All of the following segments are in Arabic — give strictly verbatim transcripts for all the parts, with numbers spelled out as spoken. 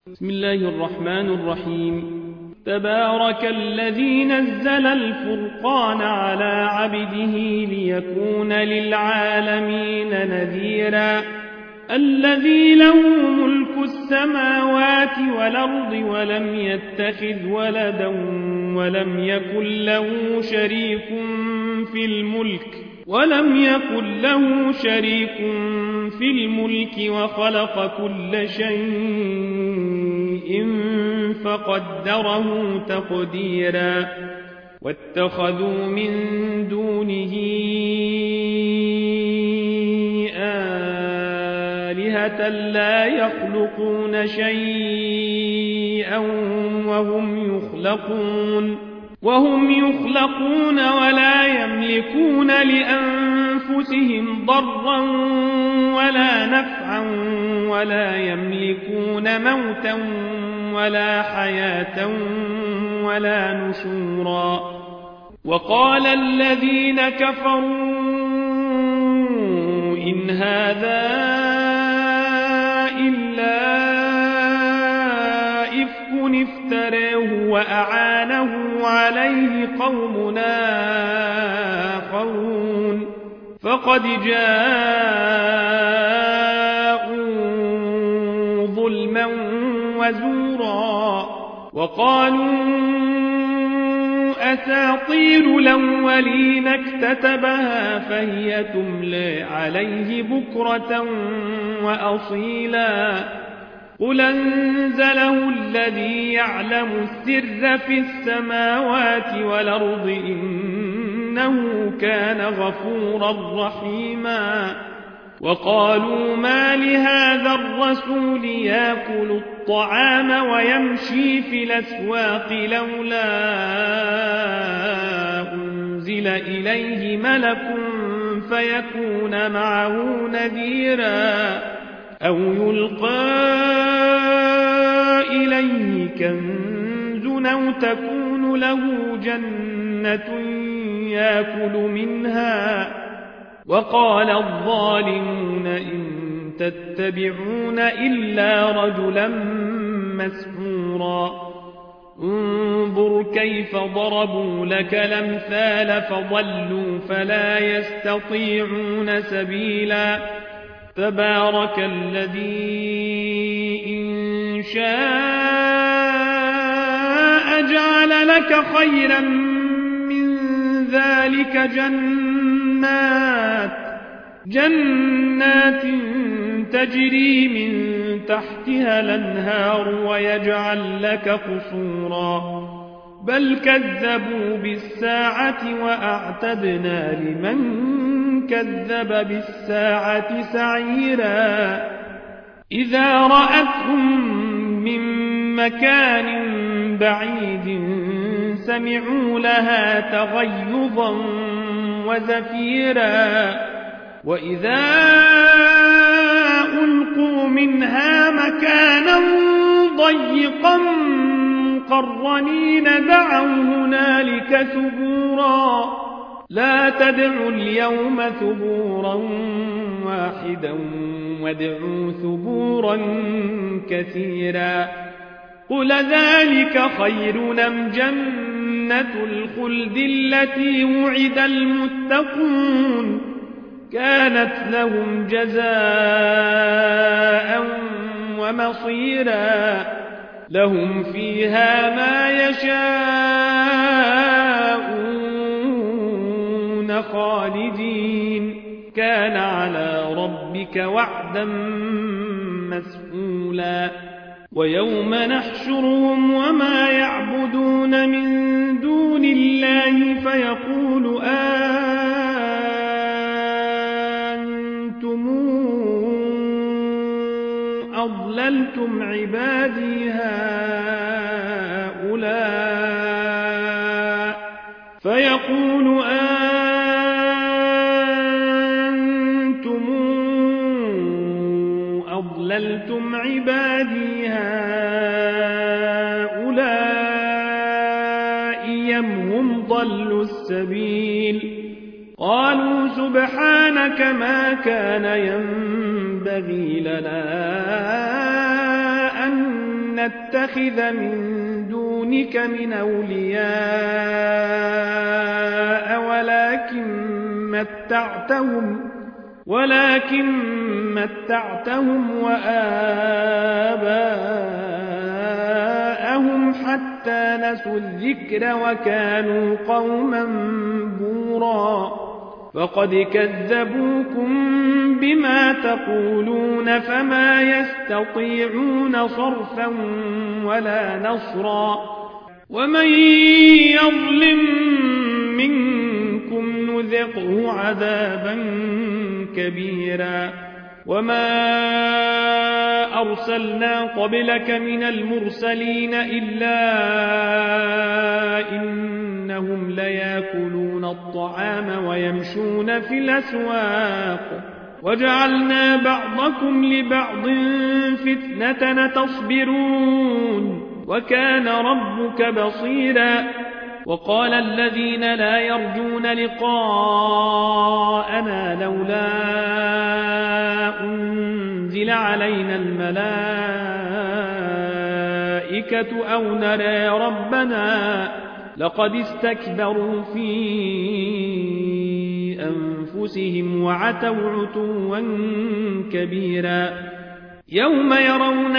بسم الله الرحمن الرحيم. تبارك الذي نزل الفرقان على عبده ليكون للعالمين نذيرا الذي له ملك السماوات والأرض ولم يتخذ ولدا ولم يكن له شريك في الملك ولم يكن له شريك في الملك وخلق كل شيء فقدره تقديرا واتخذوا من دونه آلهة لا يخلقون شيئا وهم يخلقون وهم يخلقون ولا يملكون لأنفسهم ضرا ولا نفعا ولا يملكون موتا ولا حياة ولا نشورا. وقال الذين كفروا إن هذا إلا إفك افتراه وأعانه عليه قوم آخرون فقد جاءوا ظلما وزورا وقالوا أساطير الأولين اكتتبها فهي تملى عليه بكرة وأصيلا قل أنزله الذي يعلم السر في السماوات والأرض إنه كان غفورا رحيما. وقالوا ما لهذا الرسول يأكل الطعام ويمشي في الأسواق لولا أنزل إليه ملك فيكون معه نذيرا أو يلقى إليه كنز أو تكون له جنة يأكل منها. وقال الظالمون إن تتبعون إلا رجلا مسحورا انظر كيف ضربوا لك الأمثال فضلوا فلا يستطيعون سبيلا. تبارك الذي إن شاء جعل لك خيرا من ذلك جنات جنات تجري من تحتها الأنهار ويجعل لك قصورا بل كذبوا بالساعة وأعتدنا لمن كذب بالساعة سعيرا. إذا رأتهم من مكان بعيد سمعوا لها تغيظا وزفيرا وإذا ألقوا منها مكانا ضيقا مقرنين دعوا هنالك ثبورا لا تدعوا اليوم ثبورا واحدا وادعوا ثبورا كثيرا. قل ذلك خير أم جنة الخلد التي وعد المتقون كانت لهم جزاء ومصيرا لهم فيها ما يشاءون خالدين كان على ربك وعدا مسئولا. ويوم نحشرهم وما يعبدون من دون الله فيقول أنتم أضللتم عبادي هؤلاء فيقول أنتم أضللتم عبادي هؤلاء أم هم ضلوا السبيل قالوا سبحانك ما كان ينبغي لنا أن نتخذ من دونك من أولياء ولكن متعتهم ولكن متعتهم وآباءهم حتى نسوا الذكر وكانوا قوما بورا فقد كذبوكم بما تقولون فما يستطيعون صرفا ولا نصرا ومن يظلم منكم نذقه عذابا كبيرا وما أرسلنا قبلك من المرسلين إلا إنهم ليأكلون الطعام ويمشون في الأسواق وجعلنا بعضكم لبعض فتنة تصبرون وكان ربك بصيرا وقال الذين لا يرجون لقاءنا لولا أنزل علينا الملائكة أو نرى ربنا لقد استكبروا في أنفسهم وعتوا عتوا كبيرا يوم يرون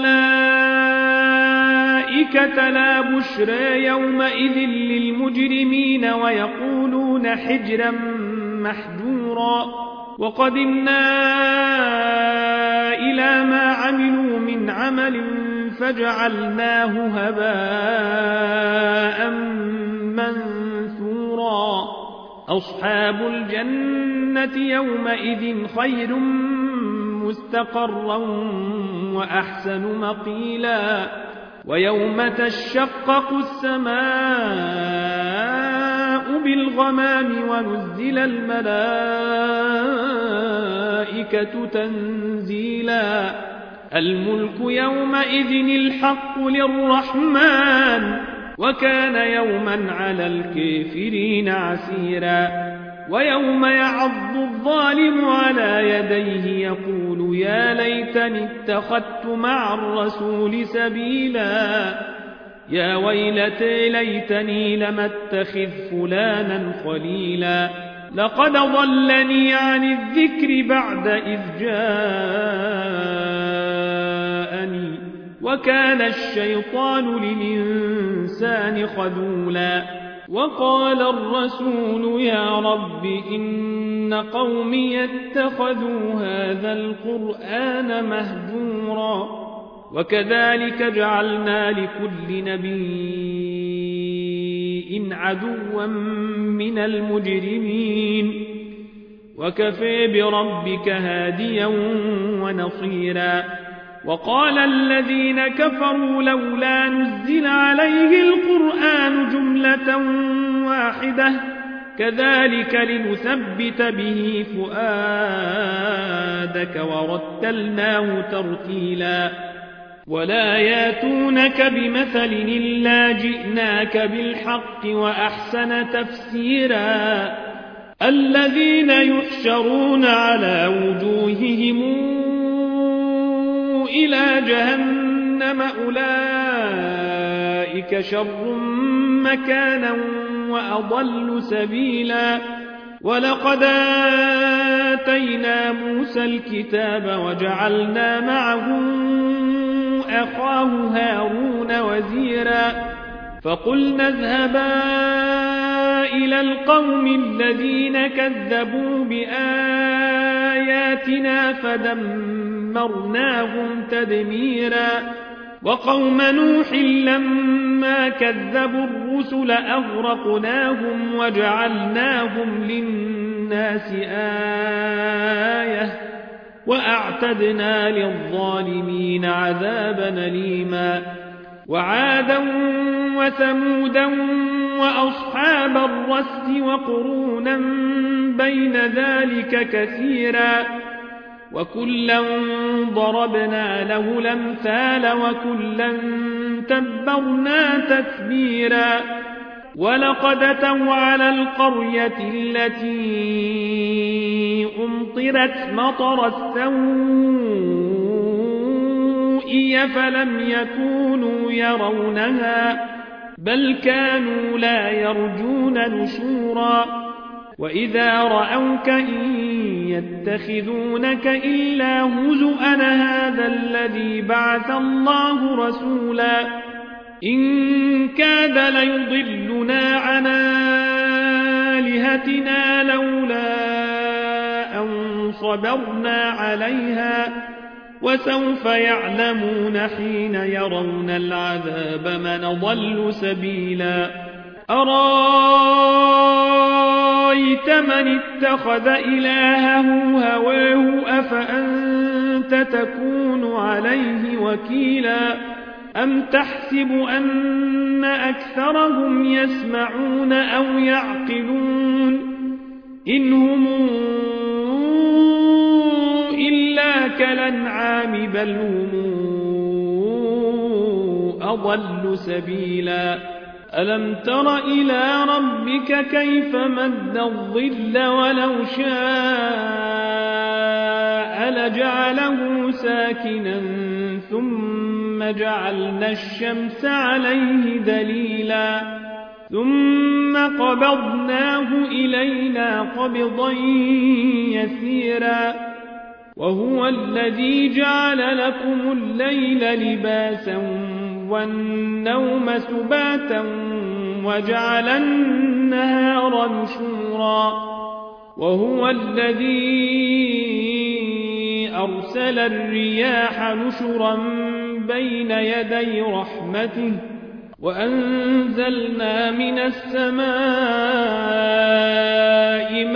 الملائكة لا بشرى يومئذ للمجرمين ويقولون حجرا محجورا وقدمنا إلى ما عملوا من عمل فجعلناه هباء منثورا أصحاب الجنة يومئذ خير مستقرا وأحسن مقيلا ويوم تشقق السماء بالغمام ونزل الملائكة تنزيلا الملك يومئذ الحق للرحمن وكان يوما على الكافرين عسيرا ويوم يعض الظالم على يديه يقول يا ليتني اتخذت مع الرسول سبيلا يا ويلتى ليتني لم اتخذ فلانا خليلا لقد ضلني عن الذكر بعد إذ جاءني وكان الشيطان للإنسان خذولا وقال الرسول يا رب إن قومي اتخذوا هذا القرآن مهجورا وكذلك جعلنا لكل نبي عدوا من المجرمين وكفى بربك هاديا ونصيرا وقال الذين كفروا لولا نزل عليه القرآن جملة واحدة كذلك لنثبت به فؤادك ورتلناه ترتيلا ولا ياتونك بمثل إلا جئناك بالحق وأحسن تفسيرا الذين يحشرون على وجوههم إلى جهنم أولئك شر مكانا وأضل سبيلا ولقد آتينا موسى الكتاب وجعلنا معه أخاه هارون وزيرا فقلنا اذهبا إلى القوم الذين كذبوا بآياتنا فدمرناهم تدميرا وقوم نوح لما كذبوا الرسل أغرقناهم وجعلناهم للناس آية وأعتدنا للظالمين عذابا أليما وعادا وثمودا وأصحاب الرس وقرونا بين ذلك كثيرا وكلا ضربنا له الأمثال وكلا تبرنا تتبيرا ولقد أتوا على القرية التي أمطرت مطر السوء رؤي فلم يكونوا يرونها بل كانوا لا يرجون نشورا وإذا رأوك إن يتخذونك إلا هزؤا هذا الذي بعث الله رسولا إن كاد ليضلنا عن آلهتنا لولا أن صبرنا عليها وسوف يعلمون حين يرون العذاب من ضل سبيلا أرأيت من اتخذ إلهه هواه أفأنت تكون عليه وكيلا أم تحسب أن أكثرهم يسمعون أو يعقلون إن هم إلا كالأنعام بل هم أضل سبيلا ألم تر إلى ربك كيف مد الظل ولو شاء لجعله ساكنا ثم جعلنا الشمس عليه دليلا ثم قبضناه إلينا قبضا يسيرا وهو الذي جعل لكم الليل لباسا والنوم سباتا وجعل النهار نشورا وهو الذي أرسل الرياح نشرا بين يدي رحمته وأنزلنا من السماء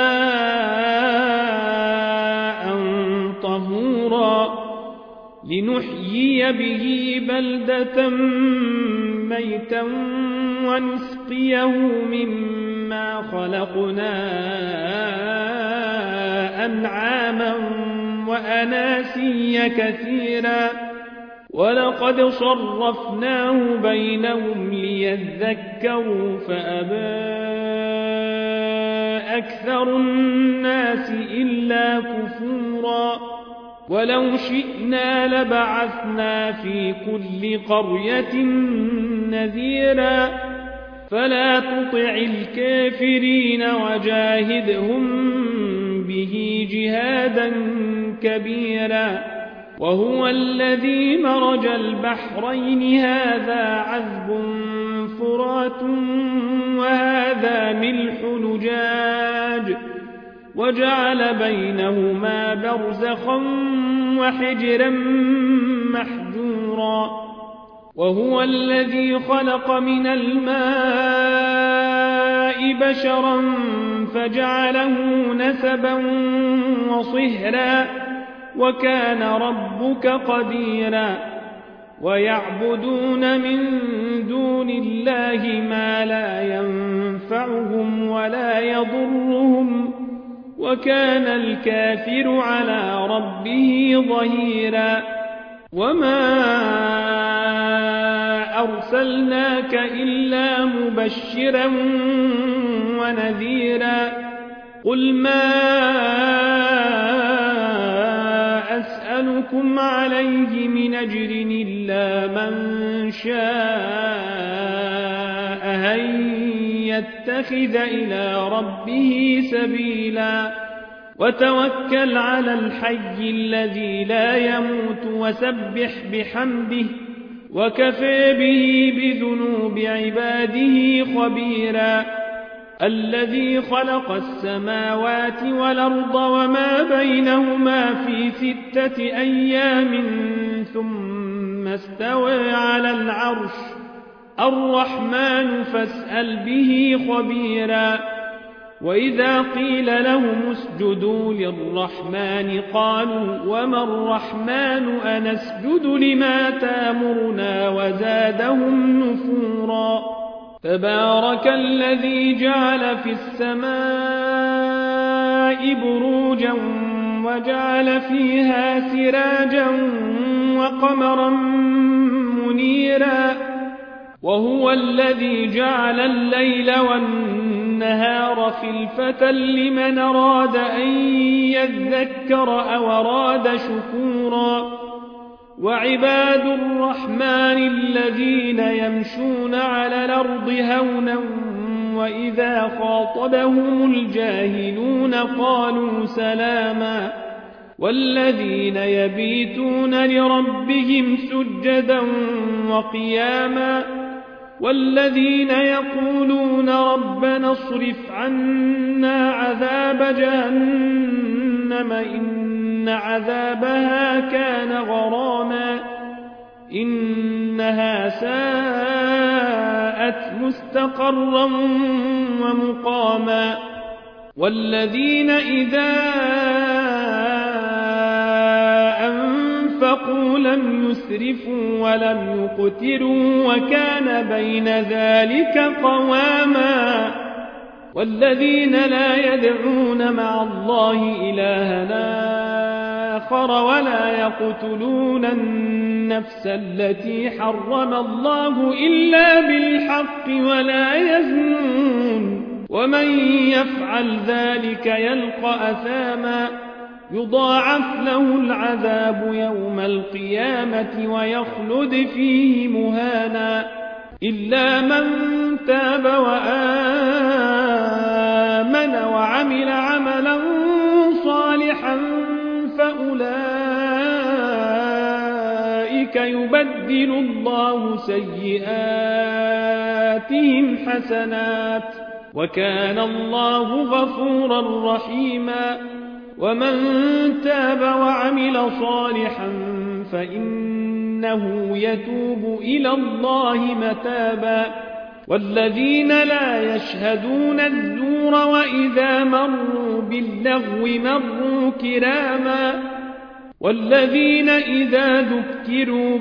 ماء طهورا لنحيي به بلدة ميتا ونسقيه مما خلقنا أنعاما وأناسيا كثيرا ولقد صرفناه بينهم ليذكروا فأبى أكثر الناس إلا كفورا ولو شئنا لبعثنا في كل قرية نذيرا فلا تطع الكافرين وجاهدهم به جهادا كبيرا وهو الذي مرج البحرين هذا عذب فرات وهذا ملح نجاج وجعل بينهما برزخا وحجرا محجورا وهو الذي خلق من الماء بشرا فجعله نسبا وصهرا وكان ربك قديرا ويعبدون من دون الله ما لا ينفعهم ولا يضرهم وكان الكافر على ربه ظهيرا وما أرسلناك إلا مبشرا ونذيرا قل ما أسألكم عليه من أجر إلا من شاء أن يتخذ إلى ربه سبيلا وتوكل على الحي الذي لا يموت وسبح بحمده وكفى به بذنوب عباده خبيرا الذي خلق السماوات والأرض وما بينهما في ستة أيام ثم استوى على العرش الرحمن فاسأل به خبيرا وإذا قيل لهم اسجدوا للرحمن قالوا وما الرحمن أنسجد لما تامرنا وزادهم نفورا تبارك الذي جعل في السماء بروجا وجعل فيها سراجا وقمرا منيرا وهو الذي جعل الليل والنهار خلفة لمن أراد أن يذكر أو أراد شكورا وعباد الرحمن الذين يمشون على الأرض هونا وإذا خاطبهم الجاهلون قالوا سلاما والذين يبيتون لربهم سجدا وقياما والذين يقولون ربنا اصرف عنا عذاب جهنم إن عذابها كان غراما إنها ساءت مستقرا ومقاما والذين إذا أنفقوا لم يسرفوا ولم يقتروا وكان بين ذلك قواما والذين لا يدعون مع الله إلها آخر ولا يقتلون النفس التي حرم الله إلا بالحق ولا يزنون ومن يفعل ذلك يلقى أثاما يضاعف له العذاب يوم القيامة ويخلد فيه مهانا إلا من تاب وآمن وعمل عملا صالحا فأولئك يبدل الله سيئاتهم حسنات وكان الله غفورا رحيما ومن تاب وعمل صالحا فإنه يتوب إلى الله متابا والذين لا يشهدون الزور وإذا مروا باللغو مروا كراما والذين إذا ذكروا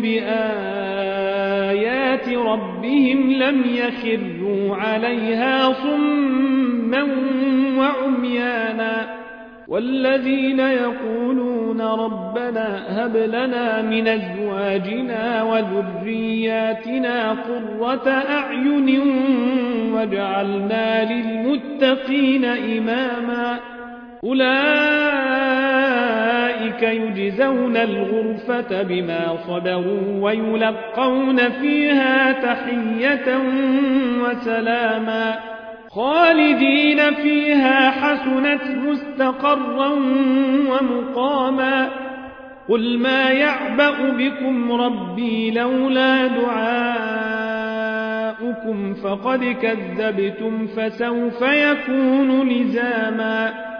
بآيات ربهم لم يخروا عليها صما وعميانا والذين يقولون ربنا هب لنا من أزواجنا وذرياتنا قرة أعين واجعلنا للمتقين إماما أولئك يجزون الغرفة بما صبروا ويلقون فيها تحية وسلاما خالدين فيها حسنت مستقرا ومقاما قل ما يعبأ بكم ربي لولا دعاؤكم فقد كذبتم فسوف يكون لزاما